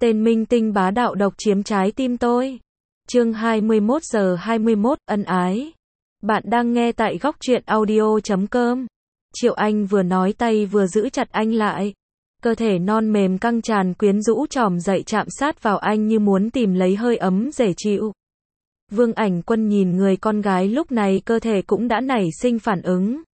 Tên minh tinh bá đạo độc chiếm trái tim tôi. Chương 21:21, ân ái. Bạn đang nghe tại góc truyện audio.com. Triệu Anh vừa nói tay vừa giữ chặt anh lại. Cơ thể non mềm căng tràn quyến rũ tròm dậy chạm sát vào anh như muốn tìm lấy hơi ấm dễ chịu. Vương Ảnh Quân nhìn người con gái lúc này cơ thể cũng đã nảy sinh phản ứng.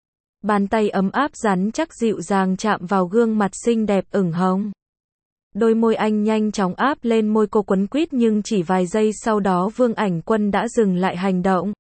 Bàn tay ấm áp rắn chắc dịu dàng chạm vào gương mặt xinh đẹp ửng hồng. Đôi môi anh nhanh chóng áp lên môi cô quấn quýt nhưng chỉ vài giây sau đó Vương Ảnh Quân đã dừng lại hành động.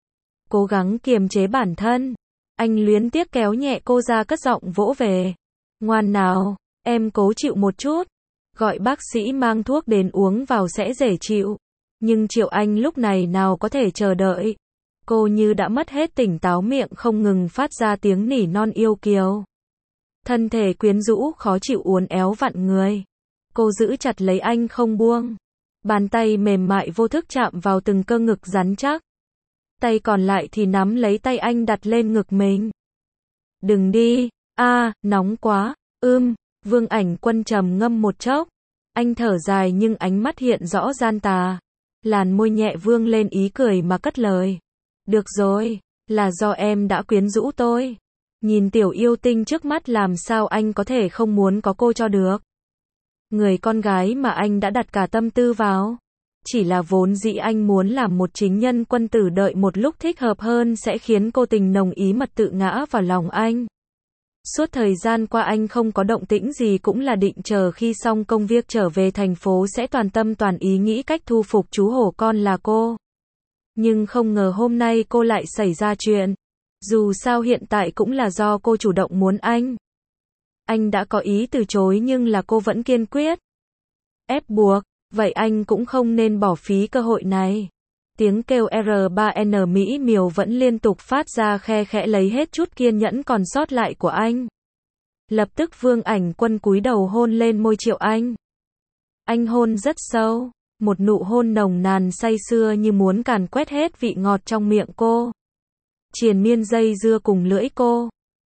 Cố gắng kiềm chế bản thân. Anh luyến tiếc kéo nhẹ cô ra cất giọng vỗ về. Ngoan nào, em cố chịu một chút. Gọi bác sĩ mang thuốc đến uống vào sẽ dễ chịu. Nhưng Triệu Anh lúc này nào có thể chờ đợi. Cô như đã mất hết tỉnh táo miệng không ngừng phát ra tiếng nỉ non yêu kiều. Thân thể quyến rũ khó chịu uốn éo vặn người. Cô giữ chặt lấy anh không buông. Bàn tay mềm mại vô thức chạm vào từng cơ ngực rắn chắc. Tay còn lại thì nắm lấy tay anh đặt lên ngực mình. Đừng đi, nóng quá, Vương Ảnh Quân trầm ngâm một chốc. Anh thở dài nhưng ánh mắt hiện rõ gian tà. Làn môi nhẹ vương lên ý cười mà cất lời. Được rồi, là do em đã quyến rũ tôi. Nhìn tiểu yêu tinh trước mắt làm sao anh có thể không muốn có cô cho được. Người con gái mà anh đã đặt cả tâm tư vào. Chỉ là vốn dĩ anh muốn làm một chính nhân quân tử đợi một lúc thích hợp hơn sẽ khiến cô tình nồng ý mật tự ngã vào lòng anh. Suốt thời gian qua anh không có động tĩnh gì cũng là định chờ khi xong công việc trở về thành phố sẽ toàn tâm toàn ý nghĩ cách thu phục chú hổ con là cô. Nhưng không ngờ hôm nay cô lại xảy ra chuyện. Dù sao hiện tại cũng là do cô chủ động muốn anh. Anh đã có ý từ chối nhưng là cô vẫn kiên quyết. Ép buộc, vậy anh cũng không nên bỏ phí cơ hội này. Tiếng kêu R3N mỹ miều vẫn liên tục phát ra khe khẽ lấy hết chút kiên nhẫn còn sót lại của anh. Lập tức Vương Ảnh Quân cúi đầu hôn lên môi Triệu Anh. Anh hôn rất sâu, một nụ hôn nồng nàn say sưa như muốn càn quét hết vị ngọt trong miệng cô. Triền miên dây dưa cùng lưỡi cô.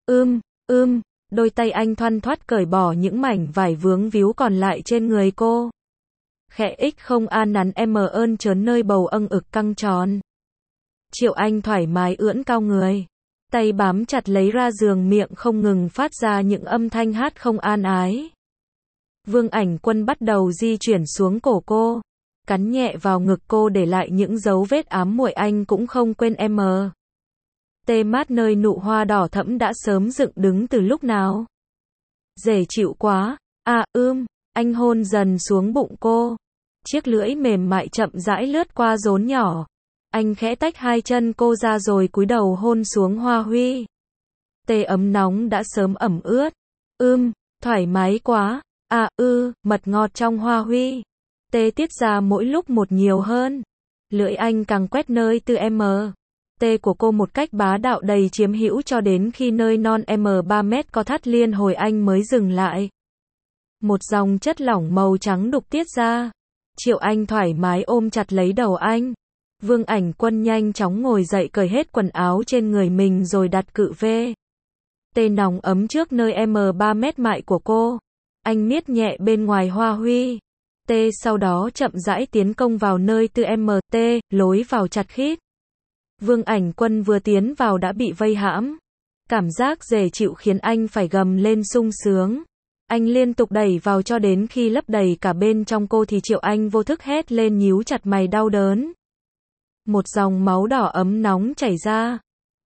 Đôi tay anh thoăn thoắt cởi bỏ những mảnh vải vướng víu còn lại trên người cô. Khẽ ích không an nắn em ơn trớn nơi bầu âng ực căng tròn. Triệu Anh thoải mái ưỡn cao người. Tay bám chặt lấy ra giường miệng không ngừng phát ra những âm thanh hát không an ái. Vương Ảnh Quân bắt đầu di chuyển xuống cổ cô. Cắn nhẹ vào ngực cô để lại những dấu vết ám muội anh cũng không quên em. Tê mát nơi nụ hoa đỏ thẫm đã sớm dựng đứng từ lúc nào. Dễ chịu quá. Anh hôn dần xuống bụng cô. Chiếc lưỡi mềm mại chậm rãi lướt qua rốn nhỏ. Anh khẽ tách hai chân cô ra rồi cúi đầu hôn xuống hoa huy. Tê ấm nóng đã sớm ẩm ướt. Thoải mái quá. Mật ngọt trong hoa huy. Tê tiết ra mỗi lúc một nhiều hơn. Lưỡi anh càng quét nơi từ tê của cô một cách bá đạo đầy chiếm hữu cho đến khi nơi non 3 mét co thắt liên hồi anh mới dừng lại. Một dòng chất lỏng màu trắng đục tiết ra. Triệu Anh thoải mái ôm chặt lấy đầu anh. Vương Ảnh Quân nhanh chóng ngồi dậy cởi hết quần áo trên người mình rồi đặt cự vê. Tê nóng ấm trước nơi 3 mét mại của cô. Anh miết nhẹ bên ngoài hoa huy. Tê sau đó chậm rãi tiến công vào nơi từ tê, lối vào chặt khít. Vương Ảnh Quân vừa tiến vào đã bị vây hãm. Cảm giác dễ chịu khiến anh phải gầm lên sung sướng. Anh liên tục đẩy vào cho đến khi lấp đầy cả bên trong cô thì Triệu Anh vô thức hét lên nhíu chặt mày đau đớn. Một dòng máu đỏ ấm nóng chảy ra.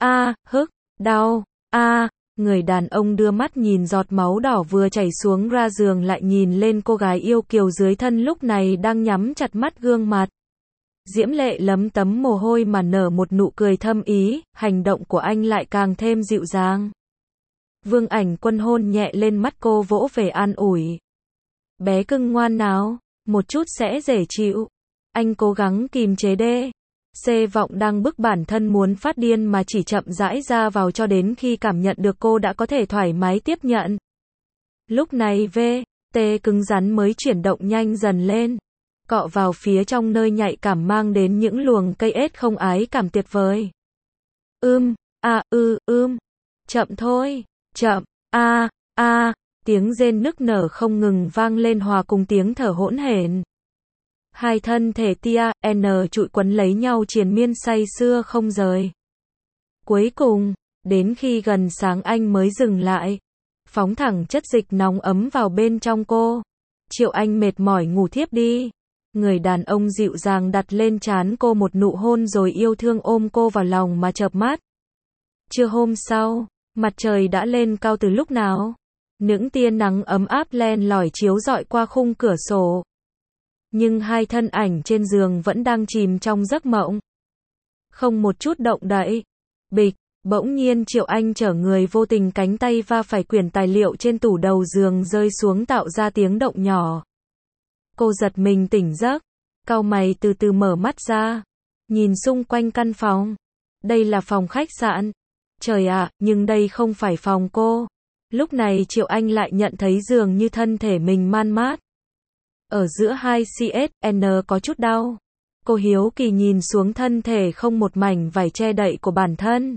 Đau, người đàn ông đưa mắt nhìn giọt máu đỏ vừa chảy xuống ra giường lại nhìn lên cô gái yêu kiều dưới thân lúc này đang nhắm chặt mắt gương mặt. Diễm lệ lấm tấm mồ hôi mà nở một nụ cười thâm ý, hành động của anh lại càng thêm dịu dàng. Vương Ảnh Quân hôn nhẹ lên mắt cô vỗ về an ủi. Bé cưng ngoan nào, một chút sẽ dễ chịu. Anh cố gắng kìm chế vọng đang bức bản thân muốn phát điên mà chỉ chậm rãi ra vào cho đến khi cảm nhận được cô đã có thể thoải mái tiếp nhận. Lúc này tê cứng rắn mới chuyển động nhanh dần lên. Cọ vào phía trong nơi nhạy cảm mang đến những luồng cây ết không ái cảm tuyệt vời. Chậm thôi, chậm, Tiếng rên nức nở không ngừng vang lên hòa cùng tiếng thở hỗn hển. Hai thân thể Tia, N trụi quấn lấy nhau triền miên say sưa không rời. Cuối cùng, đến khi gần sáng anh mới dừng lại, phóng thẳng chất dịch nóng ấm vào bên trong cô. Triệu Anh mệt mỏi ngủ thiếp đi. Người đàn ông dịu dàng đặt lên trán cô một nụ hôn rồi yêu thương ôm cô vào lòng mà chợp mắt. Trưa hôm sau, mặt trời đã lên cao từ lúc nào. Những tia nắng ấm áp len lỏi chiếu rọi qua khung cửa sổ. Nhưng hai thân ảnh trên giường vẫn đang chìm trong giấc mộng. Không một chút động đậy. Bịch, bỗng nhiên Triệu Anh chở người vô tình cánh tay va phải quyển tài liệu trên tủ đầu giường rơi xuống tạo ra tiếng động nhỏ. Cô giật mình tỉnh giấc, cau mày từ từ mở mắt ra, nhìn xung quanh căn phòng. Đây là phòng khách sạn. Trời ạ, nhưng đây không phải phòng cô. Lúc này Triệu Anh lại nhận thấy dường như thân thể mình man mát. Ở giữa hai CSN có chút đau. Cô hiếu kỳ nhìn xuống thân thể không một mảnh vải che đậy của bản thân.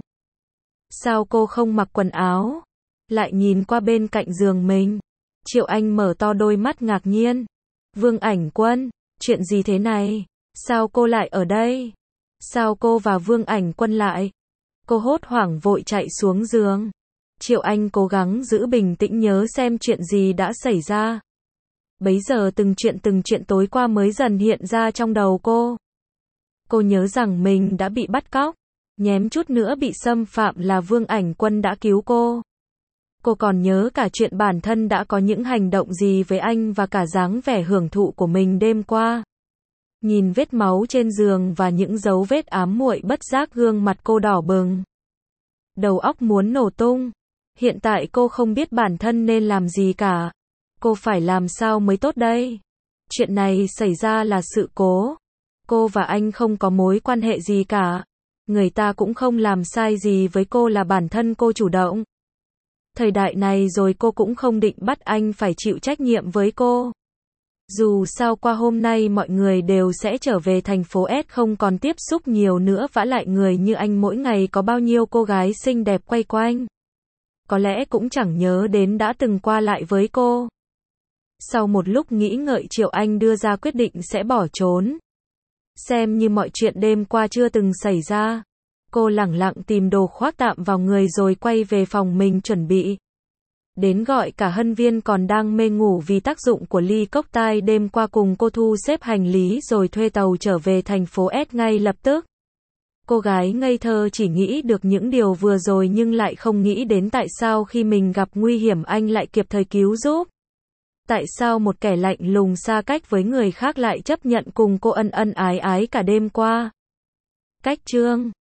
Sao cô không mặc quần áo? Lại nhìn qua bên cạnh giường mình. Triệu Anh mở to đôi mắt ngạc nhiên. Vương Ảnh Quân, chuyện gì thế này? Sao cô lại ở đây? Sao cô và Vương Ảnh Quân lại? Cô hốt hoảng vội chạy xuống giường. Triệu Anh cố gắng giữ bình tĩnh nhớ xem chuyện gì đã xảy ra. Bấy giờ từng chuyện tối qua mới dần hiện ra trong đầu cô. Cô nhớ rằng mình đã bị bắt cóc, nhém chút nữa bị xâm phạm là Vương Ảnh Quân đã cứu cô. Cô còn nhớ cả chuyện bản thân đã có những hành động gì với anh và cả dáng vẻ hưởng thụ của mình đêm qua. Nhìn vết máu trên giường và những dấu vết ám muội bất giác gương mặt cô đỏ bừng. Đầu óc muốn nổ tung. Hiện tại cô không biết bản thân nên làm gì cả. Cô phải làm sao mới tốt đây? Chuyện này xảy ra là sự cố. Cô và anh không có mối quan hệ gì cả. Người ta cũng không làm sai gì với cô, là bản thân cô chủ động. Thời đại này rồi cô cũng không định bắt anh phải chịu trách nhiệm với cô. Dù sao qua hôm nay mọi người đều sẽ trở về thành phố S, không còn tiếp xúc nhiều nữa, vả lại người như anh mỗi ngày có bao nhiêu cô gái xinh đẹp quay quanh. Có lẽ cũng chẳng nhớ đến đã từng qua lại với cô. Sau một lúc nghĩ ngợi, Triệu Anh đưa ra quyết định sẽ bỏ trốn. Xem như mọi chuyện đêm qua chưa từng xảy ra. Cô lẳng lặng tìm đồ khoác tạm vào người rồi quay về phòng mình chuẩn bị. Đến gọi cả Hân Viên còn đang mê ngủ vì tác dụng của ly cốc tai đêm qua cùng cô thu xếp hành lý rồi thuê tàu trở về thành phố S ngay lập tức. Cô gái ngây thơ chỉ nghĩ được những điều vừa rồi nhưng lại không nghĩ đến tại sao khi mình gặp nguy hiểm anh lại kịp thời cứu giúp. Tại sao một kẻ lạnh lùng xa cách với người khác lại chấp nhận cùng cô ân ân ái ái cả đêm qua. Cách chương